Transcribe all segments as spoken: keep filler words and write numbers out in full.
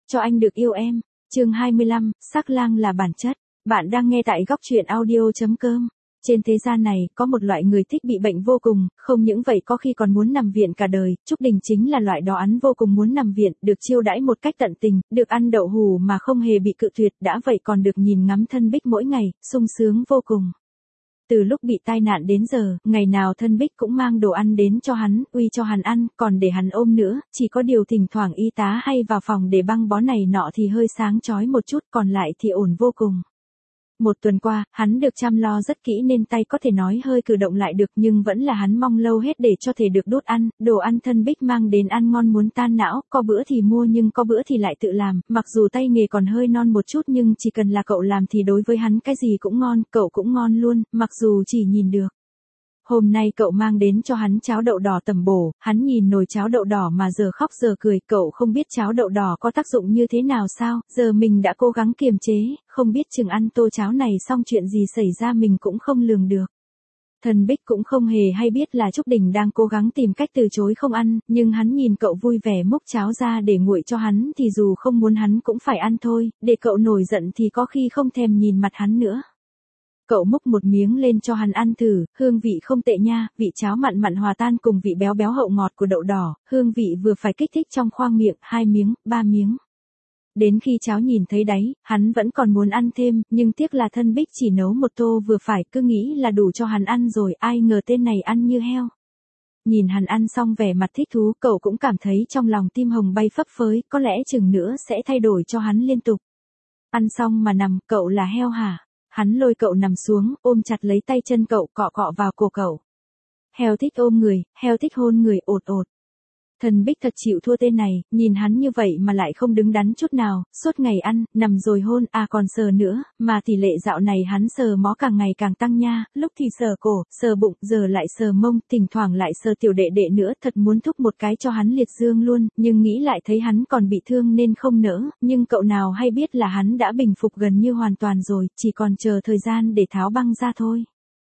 cho anh được yêu em. Chương hai mươi lăm, sắc lang là bản chất. Bạn đang nghe tại góc truyện audio chấm com. Trên thế gian này, có một loại người thích bị bệnh vô cùng, không những vậy có khi còn muốn nằm viện cả đời, Trúc Đình chính là loại đó án vô cùng muốn nằm viện, được chiêu đãi một cách tận tình, được ăn đậu hù mà không hề bị cự tuyệt, đã vậy còn được nhìn ngắm Thân Bích mỗi ngày, sung sướng vô cùng. Từ lúc bị tai nạn đến giờ, ngày nào Thân Bích cũng mang đồ ăn đến cho hắn, uy cho hắn ăn, còn để hắn ôm nữa, chỉ có điều thỉnh thoảng y tá hay vào phòng để băng bó này nọ thì hơi sáng chói một chút, còn lại thì ổn vô cùng. Một tuần qua, hắn được chăm lo rất kỹ nên tay có thể nói hơi cử động lại được, nhưng vẫn là hắn mong lâu hết để cho thể được đút ăn, đồ ăn Thân Bích mang đến ăn ngon muốn tan não, có bữa thì mua nhưng có bữa thì lại tự làm, mặc dù tay nghề còn hơi non một chút nhưng chỉ cần là cậu làm thì đối với hắn cái gì cũng ngon, cậu cũng ngon luôn, mặc dù chỉ nhìn được. Hôm nay cậu mang đến cho hắn cháo đậu đỏ tẩm bổ, hắn nhìn nồi cháo đậu đỏ mà giờ khóc giờ cười, cậu không biết cháo đậu đỏ có tác dụng như thế nào sao, giờ mình đã cố gắng kiềm chế, không biết chừng ăn tô cháo này xong chuyện gì xảy ra mình cũng không lường được. Thân Bích cũng không hề hay biết là Trúc Đình đang cố gắng tìm cách từ chối không ăn, nhưng hắn nhìn cậu vui vẻ múc cháo ra để nguội cho hắn thì dù không muốn hắn cũng phải ăn thôi, để cậu nổi giận thì có khi không thèm nhìn mặt hắn nữa. Cậu múc một miếng lên cho hắn ăn thử, hương vị không tệ nha, vị cháo mặn mặn hòa tan cùng vị béo béo hậu ngọt của đậu đỏ, hương vị vừa phải kích thích trong khoang miệng, hai miếng, ba miếng. Đến khi cháo nhìn thấy đáy, hắn vẫn còn muốn ăn thêm, nhưng tiếc là Thân Bích chỉ nấu một tô vừa phải, cứ nghĩ là đủ cho hắn ăn rồi, ai ngờ tên này ăn như heo. Nhìn hắn ăn xong vẻ mặt thích thú, cậu cũng cảm thấy trong lòng tim hồng bay phấp phới, có lẽ chừng nữa sẽ thay đổi cho hắn liên tục. Ăn xong mà nằm, cậu là heo hả? Hắn lôi cậu nằm xuống, ôm chặt lấy tay chân cậu, cọ cọ vào cổ cậu. Heo thích ôm người, heo thích hôn người, ột ột. Thân Bích thật chịu thua tên này, nhìn hắn như vậy mà lại không đứng đắn chút nào, suốt ngày ăn, nằm rồi hôn, à còn sờ nữa, mà tỷ lệ dạo này hắn sờ mó càng ngày càng tăng nha, lúc thì sờ cổ, sờ bụng, giờ lại sờ mông, thỉnh thoảng lại sờ tiểu đệ đệ nữa, thật muốn thúc một cái cho hắn liệt dương luôn, nhưng nghĩ lại thấy hắn còn bị thương nên không nỡ, nhưng cậu nào hay biết là hắn đã bình phục gần như hoàn toàn rồi, chỉ còn chờ thời gian để tháo băng ra thôi.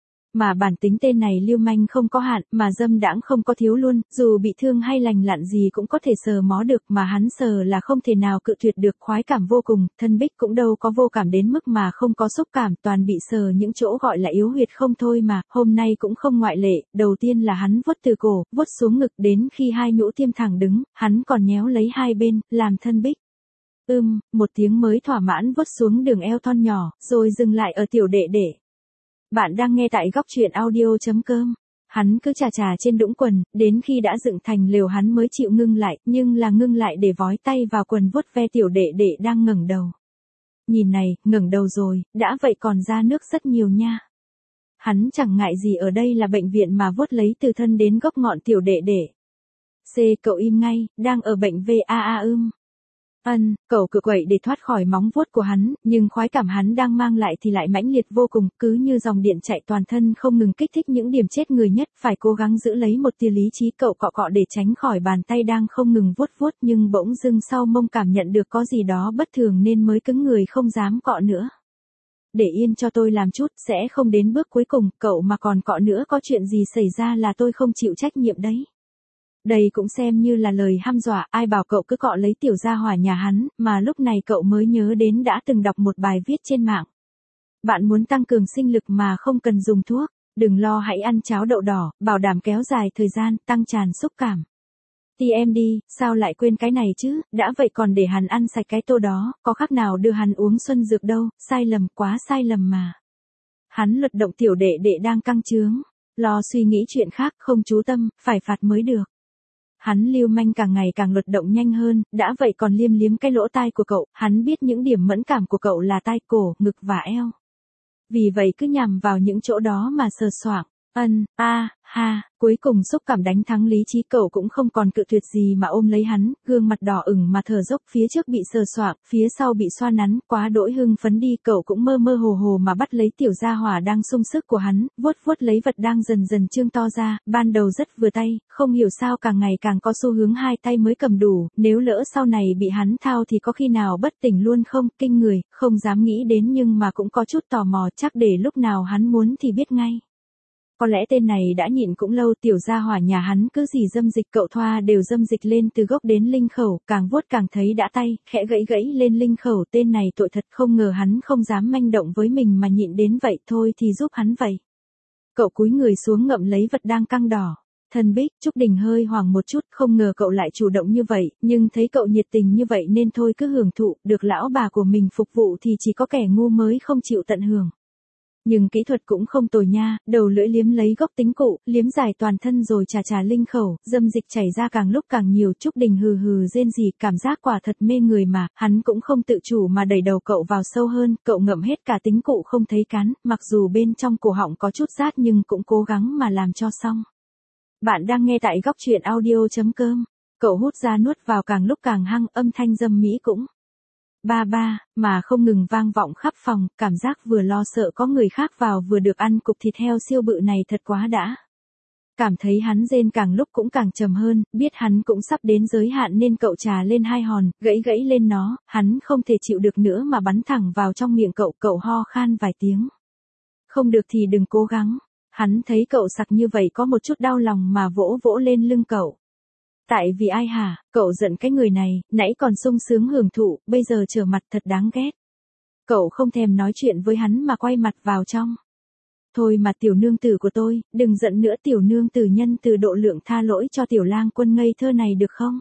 Mà bản tính tên này lưu manh không có hạn, mà dâm đãng không có thiếu luôn, dù bị thương hay lành lặn gì cũng có thể sờ mó được, mà hắn sờ là không thể nào cự tuyệt được, khoái cảm vô cùng, Thân Bích cũng đâu có vô cảm đến mức mà không có xúc cảm, toàn bị sờ những chỗ gọi là yếu huyệt không thôi mà, hôm nay cũng không ngoại lệ, đầu tiên là hắn vuốt từ cổ, vuốt xuống ngực đến khi hai nhũ tiêm thẳng đứng, hắn còn nhéo lấy hai bên, làm Thân Bích. Ưm, một tiếng mới thỏa mãn vuốt xuống đường eo thon nhỏ, rồi dừng lại ở tiểu đệ đệ. Bạn đang nghe tại góc truyện audio chấm com. Hắn cứ chà chà trên đũng quần, đến khi đã dựng thành lều hắn mới chịu ngưng lại, nhưng là ngưng lại để vói tay vào quần vuốt ve tiểu đệ đệ đang ngẩng đầu. Nhìn này, ngẩng đầu rồi, đã vậy còn ra nước rất nhiều nha. Hắn chẳng ngại gì ở đây là bệnh viện mà vuốt lấy từ thân đến gốc ngọn tiểu đệ đệ. C, cậu im ngay, đang ở bệnh v a a ưm. Ân, cậu cự quậy để thoát khỏi móng vuốt của hắn, nhưng khoái cảm hắn đang mang lại thì lại mãnh liệt vô cùng, cứ như dòng điện chạy toàn thân không ngừng kích thích những điểm chết người nhất, phải cố gắng giữ lấy một tia lý trí, cậu cọ cọ để tránh khỏi bàn tay đang không ngừng vuốt vuốt, nhưng bỗng dưng sau mông cảm nhận được có gì đó bất thường nên mới cứng người không dám cọ nữa. Để yên cho tôi làm chút, sẽ không đến bước cuối cùng, cậu mà còn cọ nữa có chuyện gì xảy ra là tôi không chịu trách nhiệm đấy. Đây cũng xem như là lời hăm dọa, ai bảo cậu cứ cọ lấy tiểu gia hỏa nhà hắn, mà lúc này cậu mới nhớ đến đã từng đọc một bài viết trên mạng. Bạn muốn tăng cường sinh lực mà không cần dùng thuốc, đừng lo hãy ăn cháo đậu đỏ, bảo đảm kéo dài thời gian, tăng tràn xúc cảm. tê em đi, sao lại quên cái này chứ, đã vậy còn để hắn ăn sạch cái tô đó, có khác nào đưa hắn uống xuân dược đâu, sai lầm, quá sai lầm mà. Hắn luật động tiểu đệ đệ đang căng trướng, lo suy nghĩ chuyện khác, không chú tâm, phải phạt mới được. Hắn lưu manh càng ngày càng luật động nhanh hơn, đã vậy còn liêm liếm cái lỗ tai của cậu, hắn biết những điểm mẫn cảm của cậu là tai, cổ, ngực và eo. Vì vậy cứ nhằm vào những chỗ đó mà sờ soạng. Ân, a, ha, cuối cùng xúc cảm đánh thắng lý trí, cậu cũng không còn cự tuyệt gì mà ôm lấy hắn, gương mặt đỏ ửng mà thở dốc, phía trước bị sờ soạng, phía sau bị xoa nắn, quá đỗi hưng phấn đi, cậu cũng mơ mơ hồ hồ mà bắt lấy tiểu gia hỏa đang sung sức của hắn, vuốt vuốt lấy vật đang dần dần trương to ra, ban đầu rất vừa tay, không hiểu sao càng ngày càng có xu hướng hai tay mới cầm đủ, nếu lỡ sau này bị hắn thao thì có khi nào bất tỉnh luôn không, kinh người, không dám nghĩ đến nhưng mà cũng có chút tò mò, chắc để lúc nào hắn muốn thì biết ngay. Có lẽ tên này đã nhịn cũng lâu, tiểu gia hỏa nhà hắn cứ gì dâm dịch cậu thoa đều dâm dịch lên từ gốc đến linh khẩu, càng vuốt càng thấy đã tay, khẽ gãy gãy lên linh khẩu, tên này tội thật, không ngờ hắn không dám manh động với mình mà nhịn đến vậy, thôi thì giúp hắn vậy. Cậu cúi người xuống ngậm lấy vật đang căng đỏ. Thần Bích, Trúc Đình hơi hoảng một chút, không ngờ cậu lại chủ động như vậy, nhưng thấy cậu nhiệt tình như vậy nên thôi cứ hưởng thụ, được lão bà của mình phục vụ thì chỉ có kẻ ngu mới không chịu tận hưởng. Nhưng kỹ thuật cũng không tồi nha, đầu lưỡi liếm lấy gốc tính cụ, liếm dài toàn thân rồi chà chà linh khẩu, dâm dịch chảy ra càng lúc càng nhiều. Trúc Đình hừ hừ rên rỉ, cảm giác quả thật mê người mà, hắn cũng không tự chủ mà đẩy đầu cậu vào sâu hơn, cậu ngậm hết cả tính cụ không thấy cắn, mặc dù bên trong cổ họng có chút rát nhưng cũng cố gắng mà làm cho xong. Bạn đang nghe tại góc truyện audio chấm com, cậu hút ra nuốt vào càng lúc càng hăng, âm thanh dâm mỹ cũng ba ba, mà không ngừng vang vọng khắp phòng, cảm giác vừa lo sợ có người khác vào vừa được ăn cục thịt heo siêu bự này thật quá đã. Cảm thấy hắn rên càng lúc cũng càng trầm hơn, biết hắn cũng sắp đến giới hạn nên cậu trà lên hai hòn, gãy gãy lên nó, hắn không thể chịu được nữa mà bắn thẳng vào trong miệng cậu, cậu ho khan vài tiếng. Không được thì đừng cố gắng. Hắn thấy cậu sặc như vậy có một chút đau lòng mà vỗ vỗ lên lưng cậu. Tại vì ai hả, cậu giận cái người này, nãy còn sung sướng hưởng thụ, bây giờ trở mặt thật đáng ghét. Cậu không thèm nói chuyện với hắn mà quay mặt vào trong. Thôi mà tiểu nương tử của tôi, đừng giận nữa, tiểu nương tử nhân từ độ lượng tha lỗi cho tiểu lang quân ngây thơ này được không?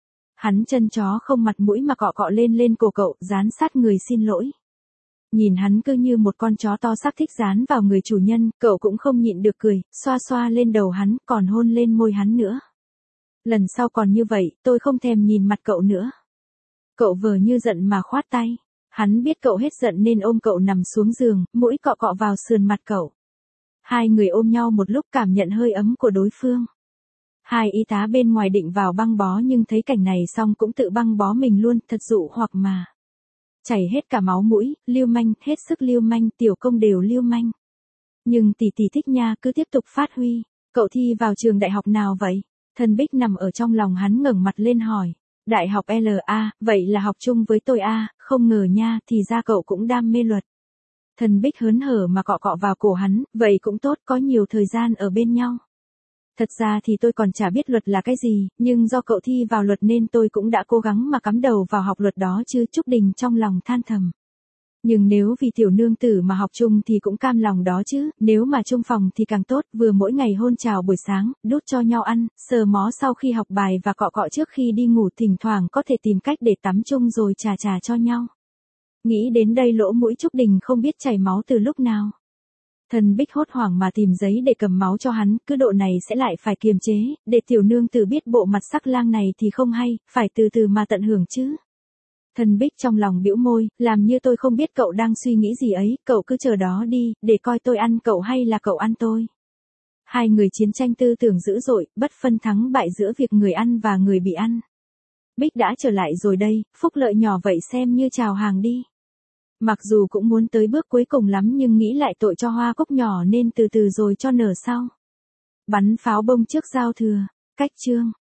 Hắn chân chó không mặt mũi mà cọ cọ lên lên cổ cậu, dán sát người xin lỗi. Nhìn hắn cứ như một con chó to xác thích dán vào người chủ nhân, cậu cũng không nhịn được cười, xoa xoa lên đầu hắn, còn hôn lên môi hắn nữa. Lần sau còn như vậy, tôi không thèm nhìn mặt cậu nữa. Cậu vờ như giận mà khoát tay. Hắn biết cậu hết giận nên ôm cậu nằm xuống giường, mũi cọ cọ vào sườn mặt cậu. Hai người ôm nhau một lúc cảm nhận hơi ấm của đối phương. Hai y tá bên ngoài định vào băng bó nhưng thấy cảnh này xong cũng tự băng bó mình luôn, thật dụ hoặc mà. Chảy hết cả máu mũi, lưu manh, hết sức lưu manh, tiểu công đều lưu manh. Nhưng tỷ tỷ thích nha, cứ tiếp tục phát huy. Cậu thi vào trường đại học nào vậy? Thần Bích nằm ở trong lòng hắn ngẩng mặt lên hỏi. Đại học lờ a, vậy là học chung với tôi a, không ngờ nha, thì ra cậu cũng đam mê luật. Thần Bích hớn hở mà cọ cọ vào cổ hắn, vậy cũng tốt, có nhiều thời gian ở bên nhau. Thật ra thì tôi còn chả biết luật là cái gì, nhưng do cậu thi vào luật nên tôi cũng đã cố gắng mà cắm đầu vào học luật đó chứ. Trúc Đình trong lòng than thầm. Nhưng nếu vì tiểu nương tử mà học chung thì cũng cam lòng đó chứ, nếu mà chung phòng thì càng tốt, vừa mỗi ngày hôn chào buổi sáng, đút cho nhau ăn, sờ mó sau khi học bài và cọ cọ trước khi đi ngủ, thỉnh thoảng có thể tìm cách để tắm chung rồi trà trà cho nhau. Nghĩ đến đây lỗ mũi Trúc Đình không biết chảy máu từ lúc nào. Thần Bích hốt hoảng mà tìm giấy để cầm máu cho hắn, cứ độ này sẽ lại phải kiềm chế, để tiểu nương tử biết bộ mặt sắc lang này thì không hay, phải từ từ mà tận hưởng chứ. Thần Bích trong lòng bĩu môi, làm như tôi không biết cậu đang suy nghĩ gì ấy, cậu cứ chờ đó đi, để coi tôi ăn cậu hay là cậu ăn tôi. Hai người chiến tranh tư tưởng dữ dội, bất phân thắng bại giữa việc người ăn và người bị ăn. Bích đã trở lại rồi đây, phúc lợi nhỏ vậy xem như chào hàng đi. Mặc dù cũng muốn tới bước cuối cùng lắm nhưng nghĩ lại tội cho hoa cúc nhỏ nên từ từ rồi cho nở sau. Bắn pháo bông trước giao thừa, cách chương.